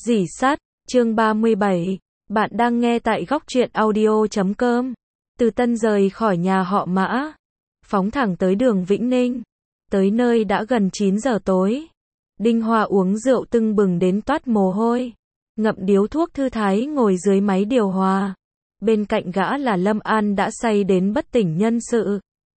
Rỉ sắt, chương 37. Bạn đang nghe tại góc truyện audio.com. Từ Tân rời khỏi nhà họ Mã, phóng thẳng tới đường Vĩnh Ninh. Tới nơi đã gần 9 giờ tối. Đinh Hoa uống rượu tưng bừng đến toát mồ hôi. Ngậm điếu thuốc thư thái ngồi dưới máy điều hòa. Bên cạnh gã là Lâm An đã say đến bất tỉnh nhân sự.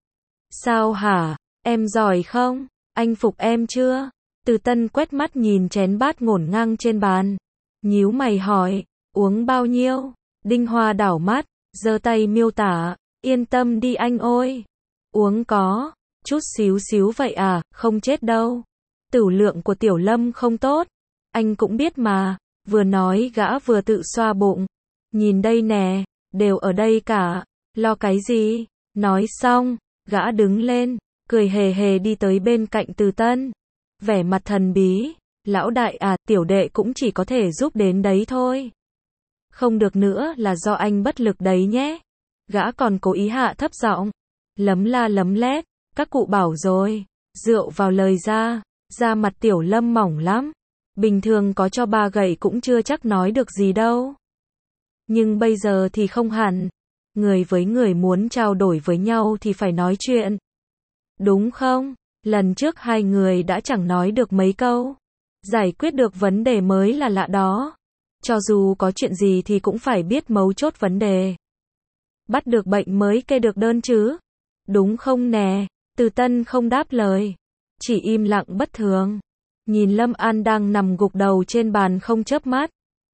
Sao hả? Em giỏi không? Anh phục em chưa? Từ Tân quét mắt nhìn chén bát ngổn ngang trên bàn. Nhíu mày hỏi, uống bao nhiêu? Đinh Hoa đảo mắt, giơ tay miêu tả, yên tâm đi anh ơi. Uống có, chút xíu xíu vậy à, không chết đâu. Tửu lượng của Tiểu Lâm không tốt. Anh cũng biết mà, vừa nói gã vừa tự xoa bụng. Nhìn đây nè, đều ở đây cả, lo cái gì? Nói xong, gã đứng lên, cười hề hề đi tới bên cạnh Từ Tân. Vẻ mặt thần bí, lão đại à, tiểu đệ cũng chỉ có thể giúp đến đấy thôi. Không được nữa là do anh bất lực đấy nhé. Gã còn cố ý hạ thấp giọng, lấm la lấm lét, các cụ bảo rồi, rượu vào lời ra, da mặt Tiểu Lâm mỏng lắm. Bình thường có cho 3 gậy cũng chưa chắc nói được gì đâu. Nhưng bây giờ thì không hẳn. Người với người muốn trao đổi với nhau thì phải nói chuyện. Đúng không? Lần trước hai người đã chẳng nói được mấy câu. Giải quyết được vấn đề mới là lạ đó. Cho dù có chuyện gì thì cũng phải biết mấu chốt vấn đề. Bắt được bệnh mới kê được đơn chứ. Đúng không nè? Từ Tân không đáp lời. Chỉ im lặng bất thường. Nhìn Lâm An đang nằm gục đầu trên bàn không chớp mắt.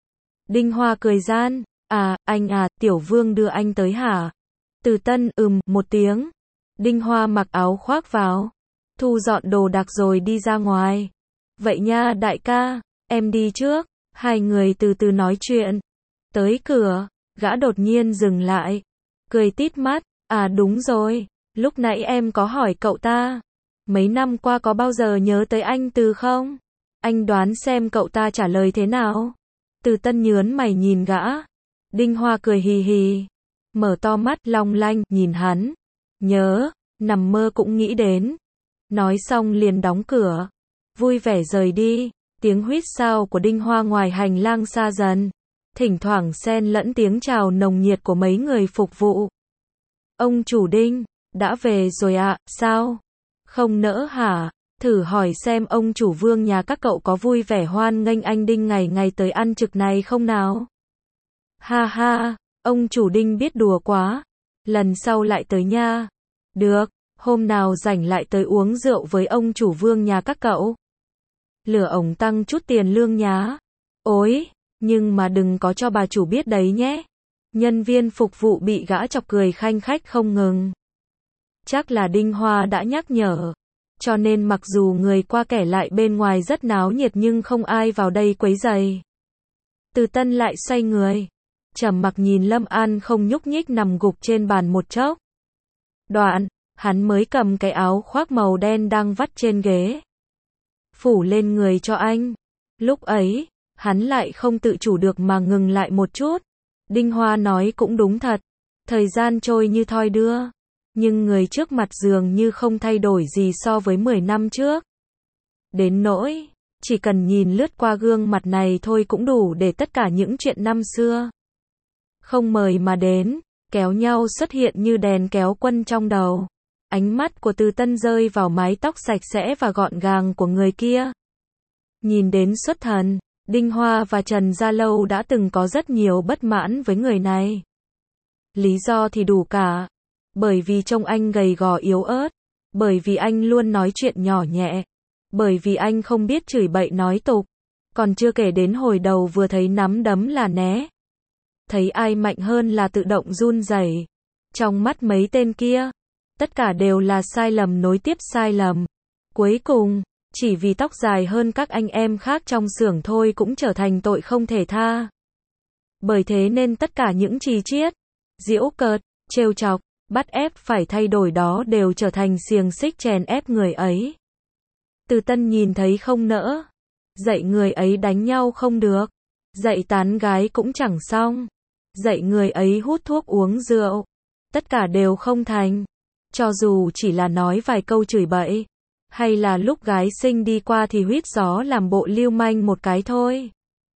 Đinh Hoa cười gian. À, anh à, Tiểu Vương đưa anh tới hả? Từ Tân một tiếng. Đinh Hoa mặc áo khoác vào. Thu dọn đồ đạc rồi đi ra ngoài. Vậy nha đại ca, em đi trước. Hai người từ từ nói chuyện. Tới cửa, gã đột nhiên dừng lại. Cười tít mắt. À đúng rồi, lúc nãy em có hỏi cậu ta. Mấy năm qua có bao giờ nhớ tới anh Từ không? Anh đoán xem cậu ta trả lời thế nào? Từ Tân nhớn mày nhìn gã. Đinh Hoa cười hì hì. Mở to mắt long lanh nhìn hắn. Nhớ, nằm mơ cũng nghĩ đến. Nói xong liền đóng cửa. Vui vẻ rời đi. Tiếng huýt sáo của Đinh Hoa ngoài hành lang xa dần. Thỉnh thoảng xen lẫn tiếng chào nồng nhiệt của mấy người phục vụ. Ông chủ Đinh, đã về rồi ạ, sao? Không nỡ hả? Thử hỏi xem ông chủ Vương nhà các cậu có vui vẻ hoan nghênh anh Đinh ngày ngày tới ăn trực này không nào? Ha ha, ông chủ Đinh biết đùa quá. Lần sau lại tới nha. Được, hôm nào rảnh lại tới uống rượu với ông chủ Vương nhà các cậu. Lửa ổng tăng chút tiền lương nhá. Ối, nhưng mà đừng có cho bà chủ biết đấy nhé. Nhân viên phục vụ bị gã chọc cười khanh khách không ngừng. Chắc là Đinh Hoa đã nhắc nhở. Cho nên mặc dù người qua kẻ lại bên ngoài rất náo nhiệt nhưng không ai vào đây quấy rầy. Từ Tân lại xoay người. Trầm mặc nhìn Lâm An không nhúc nhích nằm gục trên bàn một chốc. Đoạn, hắn mới cầm cái áo khoác màu đen đang vắt trên ghế. Phủ lên người cho anh. Lúc ấy, hắn lại không tự chủ được mà ngừng lại một chút. Đinh Hoa nói cũng đúng thật. Thời gian trôi như thoi đưa. Nhưng người trước mặt dường như không thay đổi gì so với 10 năm trước. Đến nỗi, chỉ cần nhìn lướt qua gương mặt này thôi cũng đủ để tất cả những chuyện năm xưa. Không mời mà đến, kéo nhau xuất hiện như đèn kéo quân trong đầu. Ánh mắt của Từ Tân rơi vào mái tóc sạch sẽ và gọn gàng của người kia. Nhìn đến xuất thần, Đinh Hoa và Trần Gia Lâu đã từng có rất nhiều bất mãn với người này. Lý do thì đủ cả. Bởi vì trông anh gầy gò yếu ớt. Bởi vì anh luôn nói chuyện nhỏ nhẹ. Bởi vì anh không biết chửi bậy nói tục. Còn chưa kể đến hồi đầu vừa thấy nắm đấm là né. Thấy ai mạnh hơn là tự động run rẩy. Trong mắt mấy tên kia, tất cả đều là sai lầm nối tiếp sai lầm. Cuối cùng, chỉ vì tóc dài hơn các anh em khác trong xưởng thôi cũng trở thành tội không thể tha. Bởi thế nên tất cả những chì chiết, giễu cợt, trêu chọc, bắt ép phải thay đổi đó đều trở thành xiềng xích chèn ép người ấy. Từ Tân nhìn thấy không nỡ. Dạy người ấy đánh nhau không được. Dạy tán gái cũng chẳng xong. Dạy người ấy hút thuốc uống rượu. Tất cả đều không thành. Cho dù chỉ là nói vài câu chửi bậy. Hay là lúc gái xinh đi qua thì huýt gió làm bộ lưu manh một cái thôi.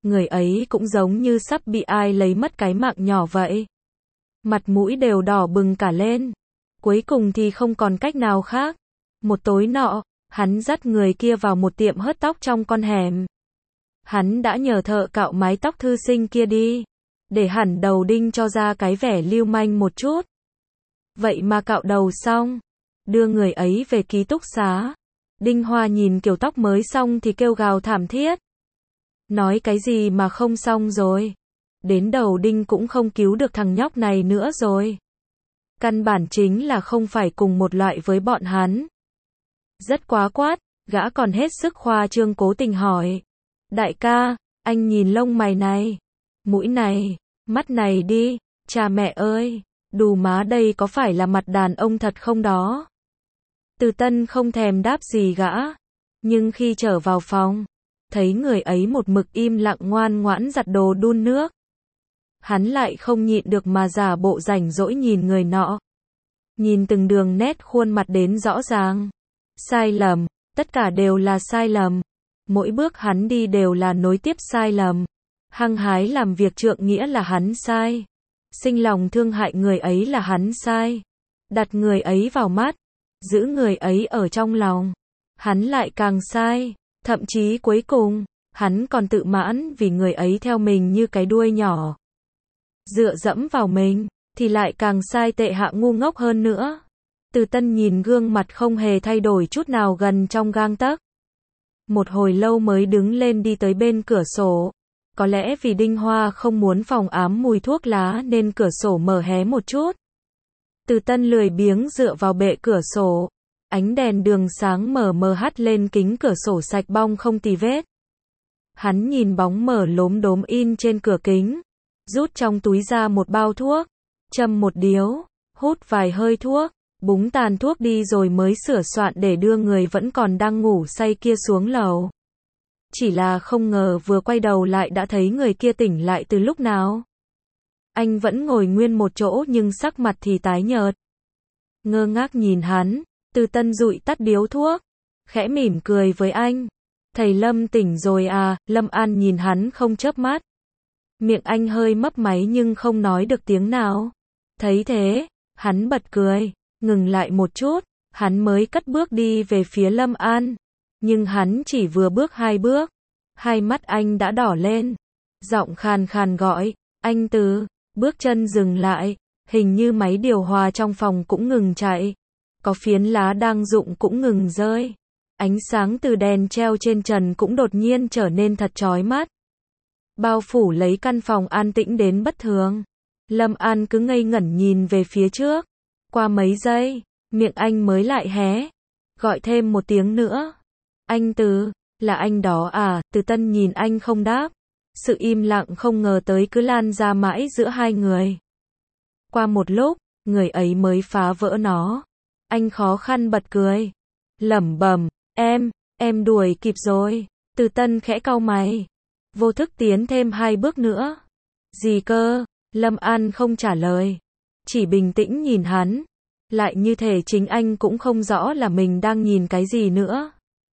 người ấy cũng giống như sắp bị ai lấy mất cái mạng nhỏ vậy. Mặt mũi đều đỏ bừng cả lên. Cuối cùng thì không còn cách nào khác. Một tối nọ, hắn dắt người kia vào một tiệm hớt tóc trong con hẻm. Hắn đã nhờ thợ cạo mái tóc thư sinh kia đi, để hẳn đầu đinh cho ra cái vẻ lưu manh một chút. Vậy mà cạo đầu xong, đưa người ấy về ký túc xá. Đinh Hoa nhìn kiểu tóc mới xong thì kêu gào thảm thiết. Nói cái gì mà không xong rồi. Đến đầu đinh cũng không cứu được thằng nhóc này nữa rồi. Căn bản chính là không phải cùng một loại với bọn hắn. Rất quá quát, gã còn hết sức khoa trương cố tình hỏi. Đại ca, anh nhìn lông mày này, mũi này, mắt này đi, cha mẹ ơi, đù má đây có phải là mặt đàn ông thật không đó? Từ Tân không thèm đáp gì gã, nhưng khi trở vào phòng, thấy người ấy một mực im lặng ngoan ngoãn giặt đồ đun nước. Hắn lại không nhịn được mà giả bộ rảnh rỗi nhìn người nọ. Nhìn từng đường nét khuôn mặt đến rõ ràng. Sai lầm, tất cả đều là sai lầm. Mỗi bước hắn đi đều là nối tiếp sai lầm. Hăng hái làm việc trượng nghĩa là hắn sai. Sinh lòng thương hại người ấy là hắn sai. Đặt người ấy vào mắt, giữ người ấy ở trong lòng, hắn lại càng sai. Thậm chí cuối cùng, hắn còn tự mãn vì người ấy theo mình như cái đuôi nhỏ. Dựa dẫm vào mình, thì lại càng sai tệ hạ ngu ngốc hơn nữa. Từ Tân nhìn gương mặt không hề thay đổi chút nào gần trong gang tấc. Một hồi lâu mới đứng lên đi tới bên cửa sổ. Có lẽ vì Đinh Hoa không muốn phòng ám mùi thuốc lá nên cửa sổ mở hé một chút. Từ Tân lười biếng dựa vào bệ cửa sổ. Ánh đèn đường sáng mờ mờ hắt lên kính cửa sổ sạch bong không tì vết. Hắn nhìn bóng mờ lốm đốm in trên cửa kính. Rút trong túi ra một bao thuốc. Châm một điếu. Hút vài hơi thuốc. Búng tàn thuốc đi rồi mới sửa soạn để đưa người vẫn còn đang ngủ say kia xuống lầu. Chỉ là không ngờ vừa quay đầu lại đã thấy người kia tỉnh lại từ lúc nào. Anh vẫn ngồi nguyên một chỗ nhưng sắc mặt thì tái nhợt. Ngơ ngác nhìn hắn, Từ Tân dụi tắt điếu thuốc, khẽ mỉm cười với anh. Thầy Lâm tỉnh rồi à? Lâm An nhìn hắn không chớp mắt. Miệng anh hơi mấp máy nhưng không nói được tiếng nào. Thấy thế, hắn bật cười, ngừng lại một chút, hắn mới cất bước đi về phía Lâm An. Nhưng hắn chỉ vừa bước 2 bước, hai mắt anh đã đỏ lên. Giọng khàn khàn gọi, anh Từ. Bước chân dừng lại, hình như máy điều hòa trong phòng cũng ngừng chạy. Có phiến lá đang rụng cũng ngừng rơi. Ánh sáng từ đèn treo trên trần cũng đột nhiên trở nên thật chói mắt. Bao phủ lấy căn phòng an tĩnh đến bất thường. Lâm An cứ ngây ngẩn nhìn về phía trước. Qua mấy giây, miệng anh mới lại hé. Gọi thêm một tiếng nữa. Anh Từ, là anh đó à? Từ Tân nhìn anh không đáp. Sự im lặng không ngờ tới cứ lan ra mãi giữa hai người. Qua một lúc, người ấy mới phá vỡ nó. Anh khó khăn bật cười. Lẩm bẩm, em đuổi kịp rồi. Từ Tân khẽ cau mày. Vô thức tiến thêm 2 bước nữa. Gì cơ? Lâm An không trả lời. Chỉ bình tĩnh nhìn hắn. Lại như thể chính anh cũng không rõ là mình đang nhìn cái gì nữa.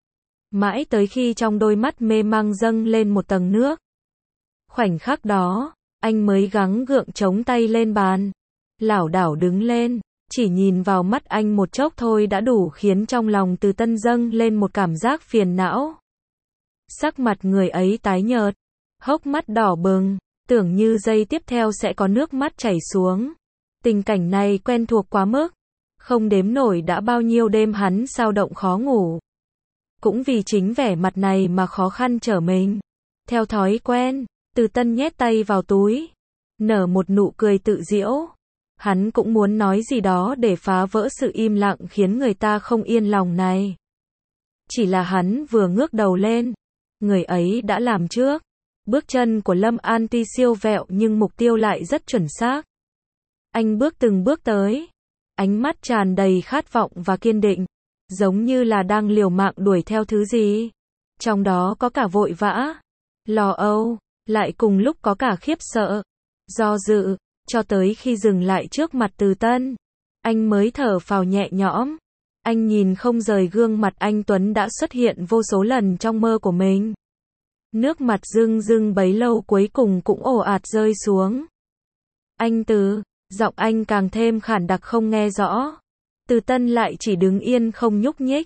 Mãi tới khi trong đôi mắt mê mang dâng lên một tầng nước. Khoảnh khắc đó, anh mới gắng gượng chống tay lên bàn. Lảo đảo đứng lên, chỉ nhìn vào mắt anh một chốc thôi đã đủ khiến trong lòng Từ Tân dâng lên một cảm giác phiền não. Sắc mặt người ấy tái nhợt, hốc mắt đỏ bừng, tưởng như giây tiếp theo sẽ có nước mắt chảy xuống. Tình cảnh này quen thuộc quá mức, không đếm nổi đã bao nhiêu đêm hắn sao động khó ngủ. Cũng vì chính vẻ mặt này mà khó khăn trở mình. Theo thói quen, Từ Tân nhét tay vào túi, nở một nụ cười tự giễu. Hắn cũng muốn nói gì đó để phá vỡ sự im lặng khiến người ta không yên lòng này. Chỉ là hắn vừa ngước đầu lên, người ấy đã làm trước. Bước chân của Lâm An tuy siêu vẹo nhưng mục tiêu lại rất chuẩn xác. Anh bước từng bước tới, ánh mắt tràn đầy khát vọng và kiên định, giống như là đang liều mạng đuổi theo thứ gì. Trong đó có cả vội vã, lo âu, lại cùng lúc có cả khiếp sợ, do dự, cho tới khi dừng lại trước mặt Từ Tân. Anh mới thở phào nhẹ nhõm. Anh nhìn không rời gương mặt anh Tuấn đã xuất hiện vô số lần trong mơ của mình. Nước mặt rưng rưng bấy lâu cuối cùng cũng ồ ạt rơi xuống. Anh Từ, giọng anh càng thêm khản đặc không nghe rõ. Từ Tân lại chỉ đứng yên không nhúc nhích.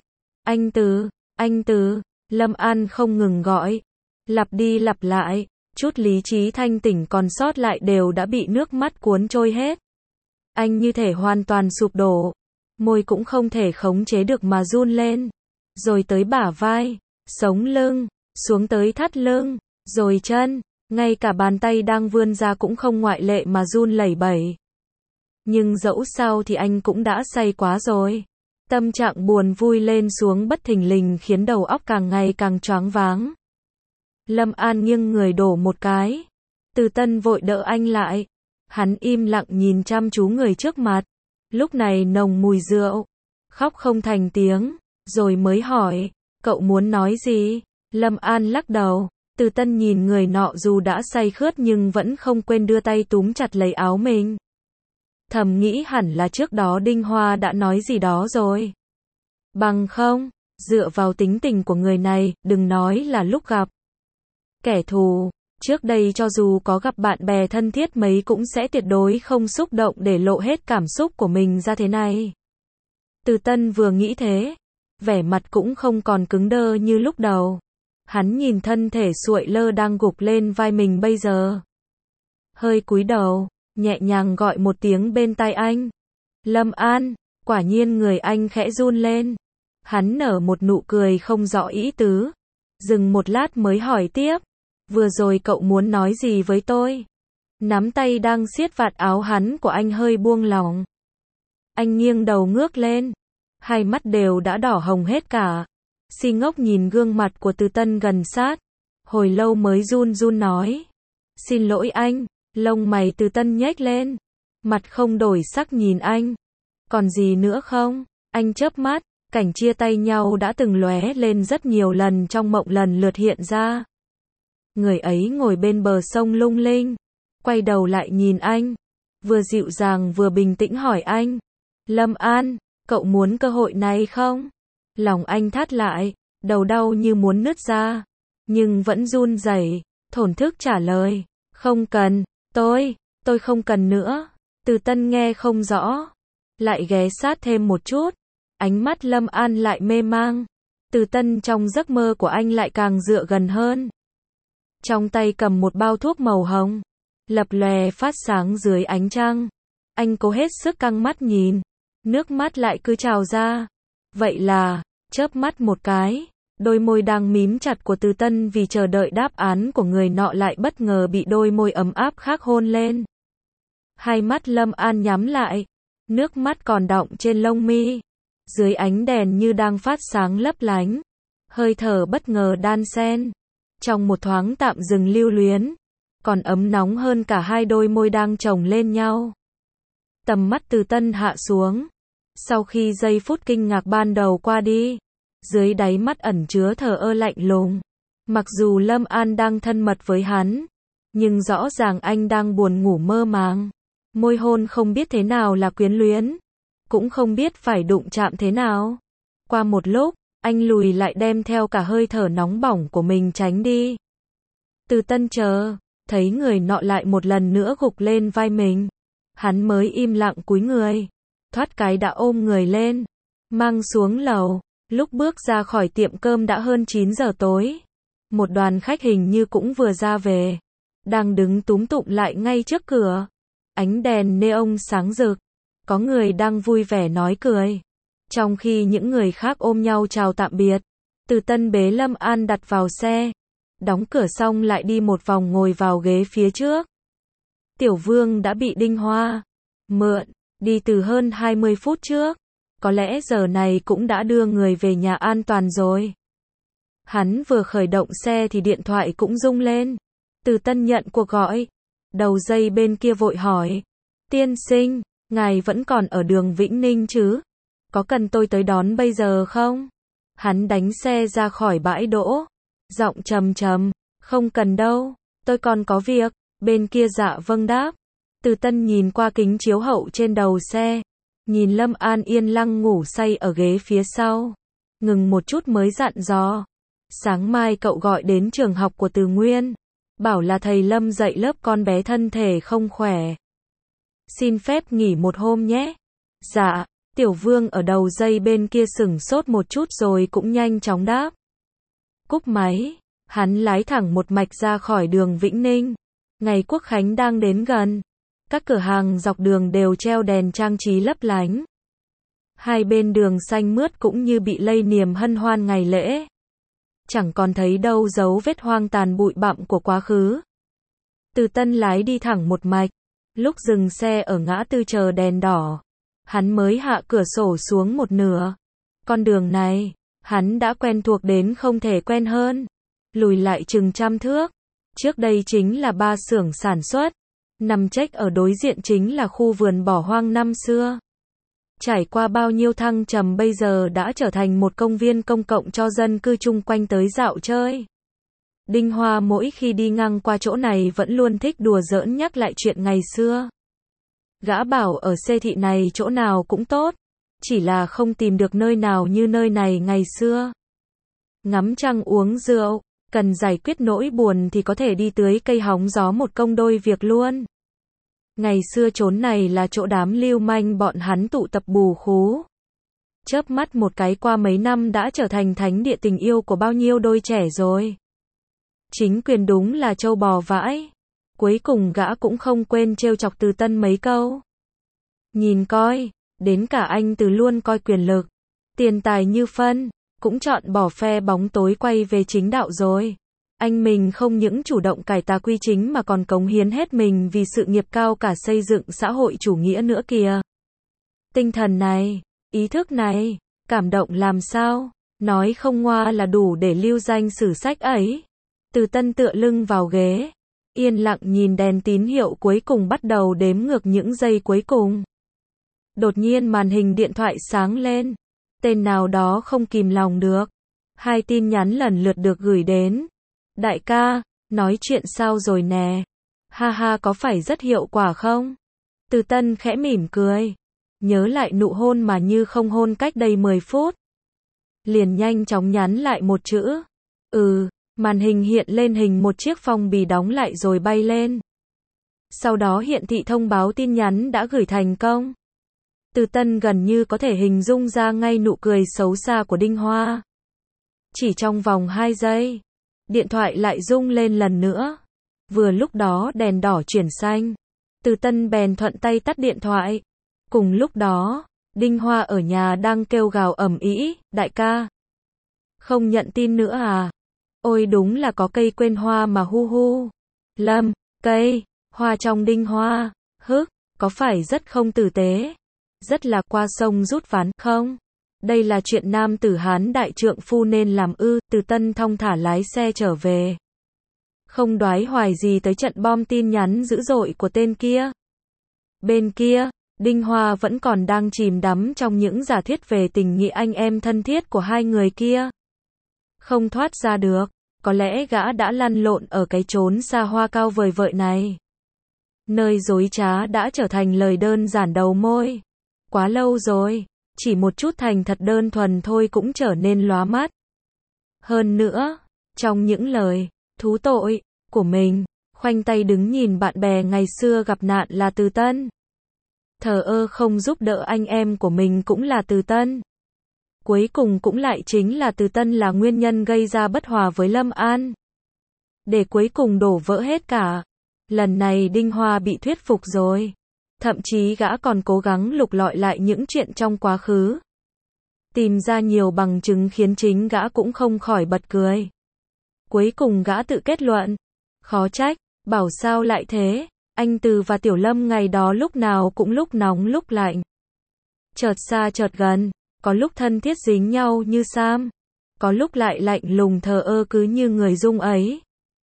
Anh Từ, Lâm An không ngừng gọi. Lặp đi lặp lại, chút lý trí thanh tỉnh còn sót lại đều đã bị nước mắt cuốn trôi hết. Anh như thể hoàn toàn sụp đổ. Môi cũng không thể khống chế được mà run lên. Rồi tới bả vai, sống lưng, xuống tới thắt lưng, rồi chân, ngay cả bàn tay đang vươn ra cũng không ngoại lệ mà run lẩy bẩy. Nhưng dẫu sao thì anh cũng đã say quá rồi. Tâm trạng buồn vui lên xuống bất thình lình khiến đầu óc càng ngày càng choáng váng. Lâm An nghiêng người đổ một cái. Từ Tân vội đỡ anh lại. Hắn im lặng nhìn chăm chú người trước mặt. Lúc này nồng mùi rượu. Khóc không thành tiếng. Rồi mới hỏi, cậu muốn nói gì? Lâm An lắc đầu. Từ Tân nhìn người nọ dù đã say khướt nhưng vẫn không quên đưa tay túm chặt lấy áo mình. Thầm nghĩ hẳn là trước đó Đinh Hoa đã nói gì đó rồi. Bằng không, dựa vào tính tình của người này, đừng nói là lúc gặp kẻ thù, trước đây cho dù có gặp bạn bè thân thiết mấy cũng sẽ tuyệt đối không xúc động để lộ hết cảm xúc của mình ra thế này. Từ Tân vừa nghĩ thế, vẻ mặt cũng không còn cứng đơ như lúc đầu. Hắn nhìn thân thể suội lơ đang gục lên vai mình bây giờ. Hơi cúi đầu, nhẹ nhàng gọi một tiếng bên tai anh. Lâm An, quả nhiên người anh khẽ run lên. Hắn nở một nụ cười không rõ ý tứ. Dừng một lát mới hỏi tiếp. Vừa rồi cậu muốn nói gì với tôi? Nắm tay đang siết vạt áo hắn của anh hơi buông lỏng. Anh nghiêng đầu ngước lên. Hai mắt đều đã đỏ hồng hết cả. Si ngốc nhìn gương mặt của Từ Tân gần sát. Hồi lâu mới run run nói. Xin lỗi anh. Lông mày Từ Tân nhếch lên. Mặt không đổi sắc nhìn anh. Còn gì nữa không? Anh chớp mắt. Cảnh chia tay nhau đã từng lóe lên rất nhiều lần trong mộng lần lượt hiện ra. Người ấy ngồi bên bờ sông lung linh. Quay đầu lại nhìn anh. Vừa dịu dàng vừa bình tĩnh hỏi anh. Lâm An, cậu muốn cơ hội này không? Lòng anh thắt lại. Đầu đau như muốn nứt ra. Nhưng vẫn run rẩy, thổn thức trả lời. Không cần, tôi không cần nữa. Từ Tân nghe không rõ. Lại ghé sát thêm một chút. Ánh mắt Lâm An lại mê mang. Từ Tân trong giấc mơ của anh lại càng dựa gần hơn. Trong tay cầm một bao thuốc màu hồng. Lập lòe phát sáng dưới ánh trăng. Anh cố hết sức căng mắt nhìn. Nước mắt lại cứ trào ra. Vậy là, chớp mắt một cái. Đôi môi đang mím chặt của Từ Tân vì chờ đợi đáp án của người nọ lại bất ngờ bị đôi môi ấm áp khác hôn lên. Hai mắt Lâm An nhắm lại. Nước mắt còn đọng trên lông mi. Dưới ánh đèn như đang phát sáng lấp lánh. Hơi thở bất ngờ đan xen. Trong một thoáng tạm dừng lưu luyến. Còn ấm nóng hơn cả hai đôi môi đang chồng lên nhau. Tầm mắt Từ Tân hạ xuống. Sau khi giây phút kinh ngạc ban đầu qua đi. Dưới đáy mắt ẩn chứa thờ ơ lạnh lùng. Mặc dù Lâm An đang thân mật với hắn. Nhưng rõ ràng anh đang buồn ngủ mơ màng. Môi hôn không biết thế nào là quyến luyến. Cũng không biết phải đụng chạm thế nào. Qua một lúc, anh lùi lại đem theo cả hơi thở nóng bỏng của mình tránh đi. Từ Tân chờ, thấy người nọ lại một lần nữa gục lên vai mình. Hắn mới im lặng cúi người. Thoát cái đã ôm người lên. Mang xuống lầu. Lúc bước ra khỏi tiệm cơm đã hơn 9 giờ tối. Một đoàn khách hình như cũng vừa ra về. Đang đứng túm tụm lại ngay trước cửa. Ánh đèn neon sáng rực. Có người đang vui vẻ nói cười. Trong khi những người khác ôm nhau chào tạm biệt. Từ Tân bế Lâm An đặt vào xe. Đóng cửa xong lại đi một vòng ngồi vào ghế phía trước. Tiểu Vương đã bị Đinh Hoa mượn. Đi từ hơn 20 phút trước. Có lẽ giờ này cũng đã đưa người về nhà an toàn rồi. Hắn vừa khởi động xe thì điện thoại cũng rung lên. Từ Tân nhận cuộc gọi. Đầu dây bên kia vội hỏi. Tiên sinh, ngài vẫn còn ở đường Vĩnh Ninh chứ? Có cần tôi tới đón bây giờ không? Hắn đánh xe ra khỏi bãi đỗ. Giọng trầm trầm. Không cần đâu, tôi còn có việc. Bên kia dạ vâng đáp. Từ Tân nhìn qua kính chiếu hậu trên đầu xe. Nhìn Lâm An yên lặng ngủ say ở ghế phía sau. Ngừng một chút mới dặn dò. Sáng mai cậu gọi đến trường học của Từ Nguyên, bảo là thầy Lâm dạy lớp con bé thân thể không khỏe. Xin phép nghỉ một hôm nhé. Dạ, Tiểu Vương ở đầu dây bên kia sửng sốt một chút rồi cũng nhanh chóng đáp. Cúp máy, hắn lái thẳng một mạch ra khỏi đường Vĩnh Ninh. Ngày Quốc Khánh đang đến gần. Các cửa hàng dọc đường đều treo đèn trang trí lấp lánh. Hai bên đường xanh mướt cũng như bị lây niềm hân hoan ngày lễ. Chẳng còn thấy đâu dấu vết hoang tàn bụi bặm của quá khứ. Từ Tân lái đi thẳng một mạch. Lúc dừng xe ở ngã tư chờ đèn đỏ, hắn mới hạ cửa sổ xuống một nửa. Con đường này, hắn đã quen thuộc đến không thể quen hơn. Lùi lại chừng 100 thước. Trước đây chính là 3 xưởng sản xuất. Nằm chếch ở đối diện chính là khu vườn bỏ hoang năm xưa. Trải qua bao nhiêu thăng trầm bây giờ đã trở thành một công viên công cộng cho dân cư chung quanh tới dạo chơi. Đinh Hoa mỗi khi đi ngang qua chỗ này vẫn luôn thích đùa giỡn nhắc lại chuyện ngày xưa. Gã bảo ở xê thị này chỗ nào cũng tốt, chỉ là không tìm được nơi nào như nơi này ngày xưa. Ngắm trăng uống rượu, cần giải quyết nỗi buồn thì có thể đi tưới cây hóng gió một công đôi việc luôn. Ngày xưa chốn này là chỗ đám lưu manh bọn hắn tụ tập bù khú. Chớp mắt một cái qua mấy năm đã trở thành thánh địa tình yêu của bao nhiêu đôi trẻ rồi. Chính quyền đúng là trâu bò vãi. Cuối cùng gã cũng không quên trêu chọc Từ Tân mấy câu. Nhìn coi, đến cả anh Từ luôn coi quyền lực, tiền tài như phân, cũng chọn bỏ phe bóng tối quay về chính đạo rồi. Anh mình không những chủ động cải tà quy chính mà còn cống hiến hết mình vì sự nghiệp cao cả xây dựng xã hội chủ nghĩa nữa kìa. Tinh thần này, ý thức này, cảm động làm sao, nói không ngoa là đủ để lưu danh sử sách ấy. Từ Tân tựa lưng vào ghế, yên lặng nhìn đèn tín hiệu cuối cùng bắt đầu đếm ngược những giây cuối cùng. Đột nhiên màn hình điện thoại sáng lên, tên nào đó không kìm lòng được. 2 tin nhắn lần lượt được gửi đến. Đại ca, nói chuyện sao rồi nè? Ha ha, có phải rất hiệu quả không? Từ Tân khẽ mỉm cười, nhớ lại nụ hôn mà như không hôn cách đây 10 phút. Liền nhanh chóng nhắn lại một chữ. Màn hình hiện lên hình một chiếc phong bì đóng lại rồi bay lên. Sau đó hiện thị thông báo tin nhắn đã gửi thành công. Từ Tân gần như có thể hình dung ra ngay nụ cười xấu xa của Đinh Hoa. Chỉ trong vòng 2 giây, điện thoại lại rung lên lần nữa. Vừa lúc đó đèn đỏ chuyển xanh. Từ Tân bèn thuận tay tắt điện thoại. Cùng lúc đó, Đinh Hoa ở nhà đang kêu gào ầm ĩ, đại ca. Không nhận tin nữa à? Ôi đúng là có cây quên hoa mà hu hu. Lâm, cây, hoa trong Đinh Hoa, có phải rất không tử tế? Rất là qua sông rút ván, không? Đây là chuyện nam tử Hán đại trượng phu nên làm ư? Từ Tân thong thả lái xe trở về. Không đoái hoài gì tới trận bom tin nhắn dữ dội của tên kia. Bên kia, Đinh Hoa vẫn còn đang chìm đắm trong những giả thuyết về tình nghĩa anh em thân thiết của hai người kia. Không thoát ra được, có lẽ gã đã lăn lộn ở cái chốn xa hoa cao vời vợi này. Nơi dối trá đã trở thành lời đơn giản đầu môi. Quá lâu rồi, chỉ một chút thành thật đơn thuần thôi cũng trở nên lóa mắt. Hơn nữa, trong những lời thú tội của mình, khoanh tay đứng nhìn bạn bè ngày xưa gặp nạn là Từ Tân. Thờ ơ không giúp đỡ anh em của mình cũng là Từ Tân. Cuối cùng cũng lại chính là Từ Tân là nguyên nhân gây ra bất hòa với Lâm An. Để cuối cùng đổ vỡ hết cả. Lần này Đinh Hoa bị thuyết phục rồi. Thậm chí gã còn cố gắng lục lọi lại những chuyện trong quá khứ. Tìm ra nhiều bằng chứng khiến chính gã cũng không khỏi bật cười. Cuối cùng gã tự kết luận. Khó trách, bảo sao lại thế. Anh Từ và Tiểu Lâm ngày đó lúc nào cũng lúc nóng lúc lạnh. Chợt xa chợt gần. Có lúc thân thiết dính nhau như Sam. Có lúc lại lạnh lùng thờ ơ cứ như người Dung ấy.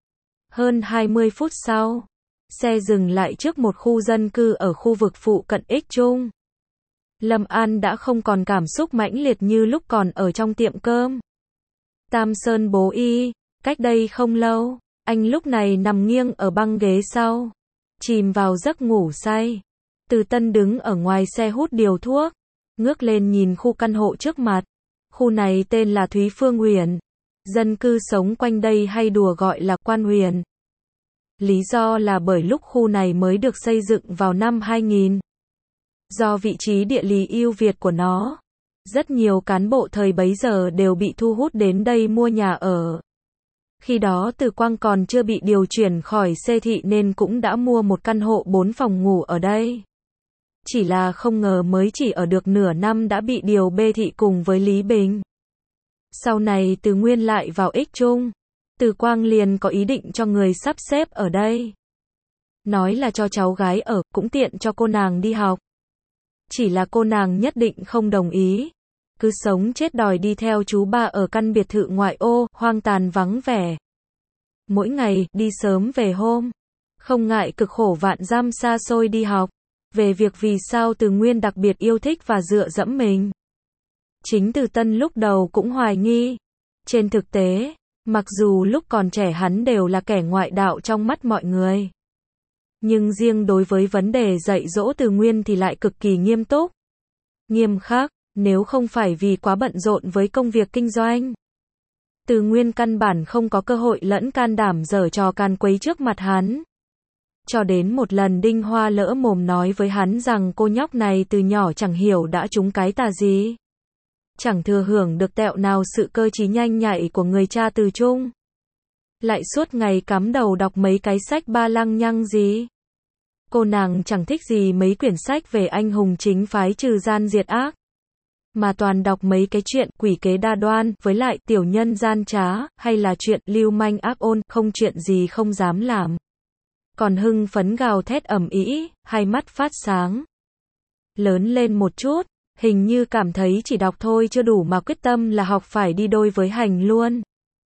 Hơn 20 phút sau, xe dừng lại trước một khu dân cư ở khu vực phụ cận Ích Trung. Lâm An đã không còn cảm xúc mãnh liệt như lúc còn ở trong tiệm cơm. Tam Sơn bố y, cách đây không lâu, anh lúc này nằm nghiêng ở băng ghế sau, chìm vào giấc ngủ say. Từ Tân đứng ở ngoài xe hút điều thuốc, ngước lên nhìn khu căn hộ trước mặt. Khu này tên là Thúy Phương Huyền. Dân cư sống quanh đây hay đùa gọi là Quan Huyền. Lý do là bởi lúc khu này mới được xây dựng vào năm 2000. Do vị trí địa lý ưu việt của nó, rất nhiều cán bộ thời bấy giờ đều bị thu hút đến đây mua nhà ở. Khi đó Từ Quang còn chưa bị điều chuyển khỏi Xê Thị nên cũng đã mua một căn hộ 4 phòng ngủ ở đây. Chỉ là không ngờ mới chỉ ở được nửa năm đã bị điều bê thị cùng với Lý Bình. Sau này Từ Nguyên lại vào Ích Trung, Từ Quang liền có ý định cho người sắp xếp ở đây. Nói là cho cháu gái ở, cũng tiện cho cô nàng đi học. Chỉ là cô nàng nhất định không đồng ý. Cứ sống chết đòi đi theo chú ba ở căn biệt thự ngoại ô, hoang tàn vắng vẻ. Mỗi ngày, đi sớm về hôm. Không ngại cực khổ vạn dăm xa xôi đi học. Về việc vì sao Từ Nguyên đặc biệt yêu thích và dựa dẫm mình. Chính Từ Tân lúc đầu cũng hoài nghi. Trên thực tế, mặc dù lúc còn trẻ hắn đều là kẻ ngoại đạo trong mắt mọi người. Nhưng riêng đối với vấn đề dạy dỗ Từ Nguyên thì lại cực kỳ nghiêm túc. Nghiêm khắc, nếu không phải vì quá bận rộn với công việc kinh doanh. Từ Nguyên căn bản không có cơ hội lẫn can đảm giở trò can quấy trước mặt hắn. Cho đến một lần Đinh Hoa lỡ mồm nói với hắn rằng cô nhóc này từ nhỏ chẳng hiểu đã trúng cái tà gì. Chẳng thừa hưởng được tẹo nào sự cơ trí nhanh nhạy của người cha Từ Trung. Lại suốt ngày cắm đầu đọc mấy cái sách ba lăng nhăng gì. Cô nàng chẳng thích gì mấy quyển sách về anh hùng chính phái trừ gian diệt ác. Mà toàn đọc mấy cái chuyện quỷ kế đa đoan, với lại tiểu nhân gian trá, hay là chuyện lưu manh ác ôn, không chuyện gì không dám làm. Còn hưng phấn gào thét ầm ĩ, hai mắt phát sáng. Lớn lên một chút, hình như cảm thấy chỉ đọc thôi chưa đủ mà quyết tâm là học phải đi đôi với hành luôn.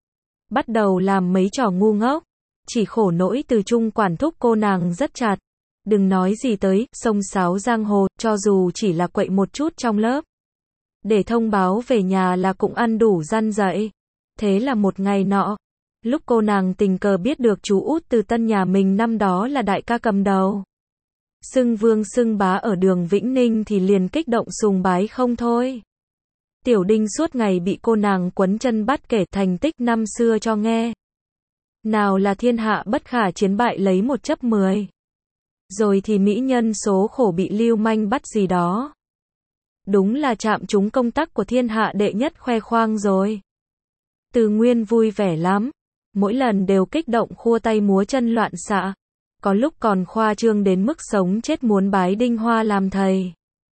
Bắt đầu làm mấy trò ngu ngốc. Chỉ khổ nỗi Từ Trung quản thúc cô nàng rất chặt. Đừng nói gì tới, xông xáo giang hồ, cho dù chỉ là quậy một chút trong lớp. Để thông báo về nhà là cũng ăn đủ răn dạy. Thế là một ngày nọ, lúc cô nàng tình cờ biết được chú út Từ Tân nhà mình năm đó là đại ca cầm đầu. Xưng vương xưng bá ở đường Vĩnh Ninh thì liền kích động sùng bái không thôi. Tiểu Đinh suốt ngày bị cô nàng quấn chân bắt kể thành tích năm xưa cho nghe. Nào là thiên hạ bất khả chiến bại lấy 1/10. Rồi thì mỹ nhân số khổ bị lưu manh bắt gì đó. Đúng là chạm trúng công tắc của thiên hạ đệ nhất khoe khoang rồi. Từ Nguyên vui vẻ lắm. Mỗi lần đều kích động khua tay múa chân loạn xạ. Có lúc còn khoa trương đến mức sống chết muốn bái Đinh Hoa làm thầy.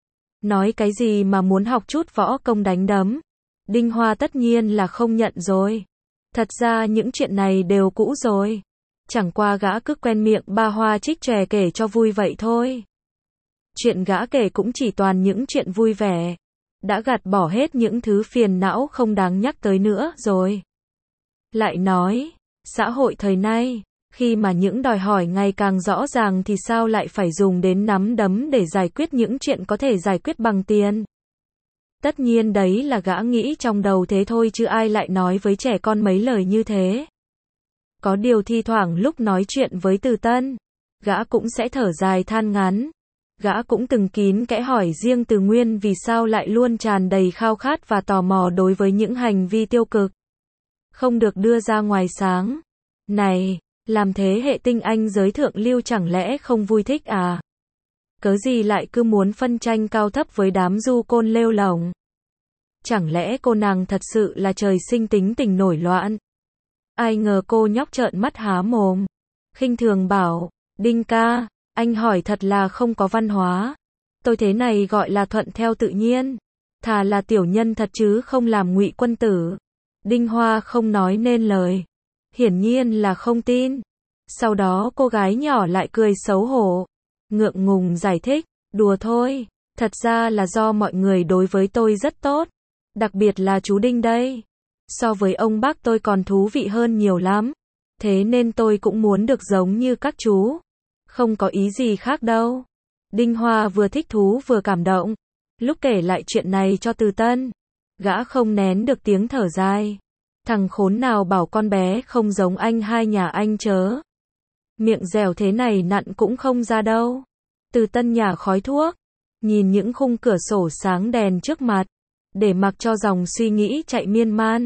Nói cái gì mà muốn học chút võ công đánh đấm. Đinh Hoa tất nhiên là không nhận rồi. Thật ra những chuyện này đều cũ rồi. Chẳng qua gã cứ quen miệng ba hoa trích tròe kể cho vui vậy thôi. Chuyện gã kể cũng chỉ toàn những chuyện vui vẻ. Đã gạt bỏ hết những thứ phiền não không đáng nhắc tới nữa rồi. Lại nói, xã hội thời nay, khi mà những đòi hỏi ngày càng rõ ràng thì sao lại phải dùng đến nắm đấm để giải quyết những chuyện có thể giải quyết bằng tiền. Tất nhiên đấy là gã nghĩ trong đầu thế thôi chứ ai lại nói với trẻ con mấy lời như thế. Có điều thi thoảng lúc nói chuyện với Từ Tân, gã cũng sẽ thở dài than ngắn. Gã cũng từng kín kẽ hỏi riêng Từ Nguyên vì sao lại luôn tràn đầy khao khát và tò mò đối với những hành vi tiêu cực. Không được đưa ra ngoài sáng. Này, làm thế hệ tinh anh giới thượng lưu chẳng lẽ không vui thích à? Cớ gì lại cứ muốn phân tranh cao thấp với đám du côn lêu lổng? Chẳng lẽ cô nàng thật sự là trời sinh tính tình nổi loạn? Ai ngờ cô nhóc trợn mắt há mồm. Khinh thường bảo, Đinh ca, anh hỏi thật là không có văn hóa. Tôi thế này gọi là thuận theo tự nhiên. Thà là tiểu nhân thật chứ không làm ngụy quân tử. Đinh Hoa không nói nên lời. Hiển nhiên là không tin. Sau đó cô gái nhỏ lại cười xấu hổ. Ngượng ngùng giải thích, đùa thôi. Thật ra là do mọi người đối với tôi rất tốt. Đặc biệt là chú Đinh đây. So với ông bác tôi còn thú vị hơn nhiều lắm. Thế nên tôi cũng muốn được giống như các chú. Không có ý gì khác đâu. Đinh Hoa vừa thích thú vừa cảm động. Lúc kể lại chuyện này cho Từ Tân, gã không nén được tiếng thở dài. Thằng khốn nào bảo con bé không giống anh hai nhà anh chớ. Miệng dẻo thế này nặn cũng không ra đâu. Từ Tân nhả khói thuốc, nhìn những khung cửa sổ sáng đèn trước mặt, để mặc cho dòng suy nghĩ chạy miên man.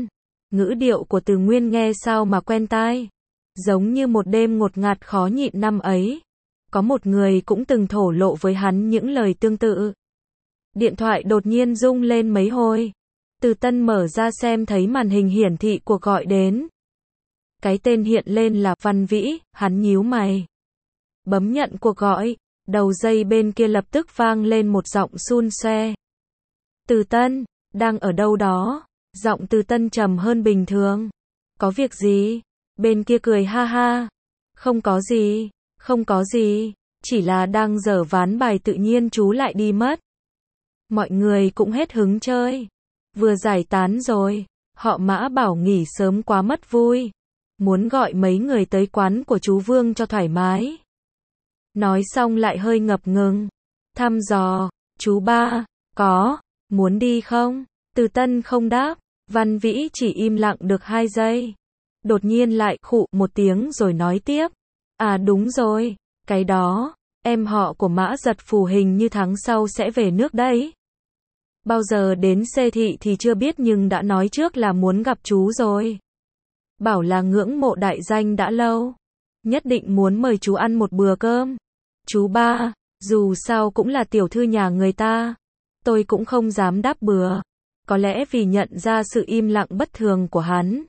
Ngữ điệu của Từ Nguyên nghe sao mà quen tai. Giống như một đêm ngột ngạt khó nhịn năm ấy. Có một người cũng từng thổ lộ với hắn những lời tương tự. Điện thoại đột nhiên rung lên mấy hồi. Từ Tân mở ra xem thấy màn hình hiển thị cuộc gọi đến. Cái tên hiện lên là Văn Vĩ, hắn nhíu mày. Bấm nhận cuộc gọi, đầu dây bên kia lập tức vang lên một giọng xun xoe. Từ Tân, đang ở đâu đó? Giọng Từ Tân trầm hơn bình thường. Có việc gì? Bên kia cười ha ha. Không có gì, không có gì, chỉ là đang dở ván bài tự nhiên chú lại đi mất. Mọi người cũng hết hứng chơi. Vừa giải tán rồi, họ Mã bảo nghỉ sớm quá mất vui. Muốn gọi mấy người tới quán của chú Vương cho thoải mái. Nói xong lại hơi ngập ngừng. Thăm dò, chú ba, có, muốn đi không? Từ Tân không đáp, Văn Vĩ chỉ im lặng được 2 giây. Đột nhiên lại khụ một tiếng rồi nói tiếp. À đúng rồi, cái đó, em họ của Mã Giật Phù hình như tháng sau sẽ về nước đấy. Bao giờ đến Xê Thị thì chưa biết nhưng đã nói trước là muốn gặp chú rồi. Bảo là ngưỡng mộ đại danh đã lâu. Nhất định muốn mời chú ăn một bữa cơm. Chú ba, dù sao cũng là tiểu thư nhà người ta. Tôi cũng không dám đáp bừa. Có lẽ vì nhận ra sự im lặng bất thường của hắn.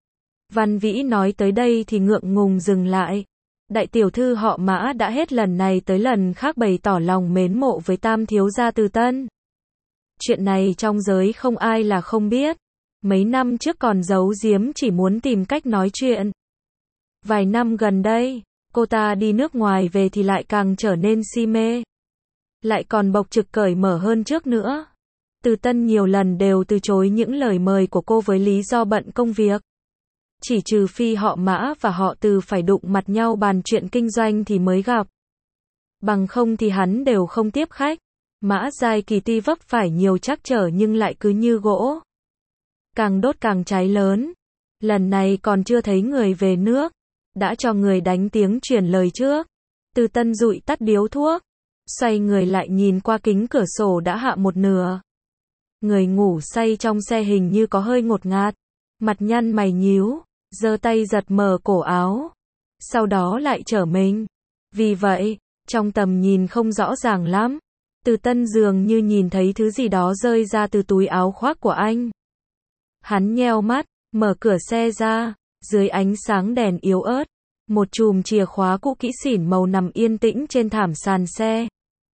Văn Vĩ nói tới đây thì ngượng ngùng dừng lại. Đại tiểu thư họ Mã đã hết lần này tới lần khác bày tỏ lòng mến mộ với tam thiếu gia Từ Tân. Chuyện này trong giới không ai là không biết. Mấy năm trước còn giấu giếm chỉ muốn tìm cách nói chuyện. Vài năm gần đây, cô ta đi nước ngoài về thì lại càng trở nên si mê. Lại còn bộc trực cởi mở hơn trước nữa. Từ Tân nhiều lần đều từ chối những lời mời của cô với lý do bận công việc. Chỉ trừ phi họ Mã và họ Từ phải đụng mặt nhau bàn chuyện kinh doanh thì mới gặp. Bằng không thì hắn đều không tiếp khách. Mã Giai Kỳ tuy vấp phải nhiều trắc trở nhưng lại cứ như gỗ. Càng đốt càng cháy lớn. Lần này còn chưa thấy người về nước. Đã cho người đánh tiếng truyền lời trước. Từ Tân dụi tắt điếu thuốc. Xoay người lại nhìn qua kính cửa sổ đã hạ một nửa. Người ngủ say trong xe hình như có hơi ngột ngạt. Mặt nhăn mày nhíu. Giơ tay giật mở cổ áo. Sau đó lại trở mình. Vì vậy, trong tầm nhìn không rõ ràng lắm. Từ Tân dường như nhìn thấy thứ gì đó rơi ra từ túi áo khoác của anh. Hắn nheo mắt, mở cửa xe ra. Dưới ánh sáng đèn yếu ớt, một chùm chìa khóa cũ kỹ xỉn màu nằm yên tĩnh trên thảm sàn xe.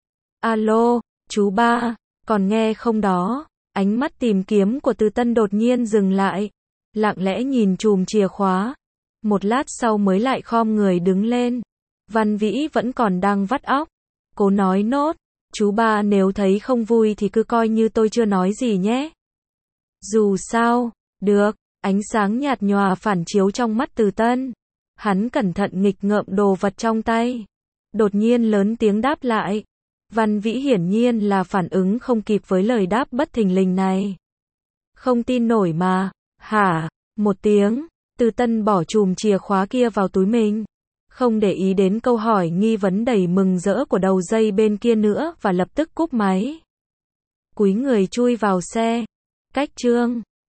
Alo, chú ba, còn nghe không đó? Ánh mắt tìm kiếm của Từ Tân đột nhiên dừng lại. Lặng lẽ nhìn chùm chìa khóa. Một lát sau mới lại khom người đứng lên. Văn Vĩ vẫn còn đang vắt óc. Cố nói nốt. Chú ba nếu thấy không vui thì cứ coi như tôi chưa nói gì nhé. Dù sao, được. Ánh sáng nhạt nhòa phản chiếu trong mắt Từ Tân. Hắn cẩn thận nghịch ngợm đồ vật trong tay. Đột nhiên lớn tiếng đáp lại. Văn Vĩ hiển nhiên là phản ứng không kịp với lời đáp bất thình lình này. Không tin nổi mà. Hả? Một tiếng. Từ Tân bỏ chùm chìa khóa kia vào túi mình. Không để ý đến câu hỏi nghi vấn đầy mừng rỡ của đầu dây bên kia nữa và lập tức cúp máy. Cúi người chui vào xe. Cách chương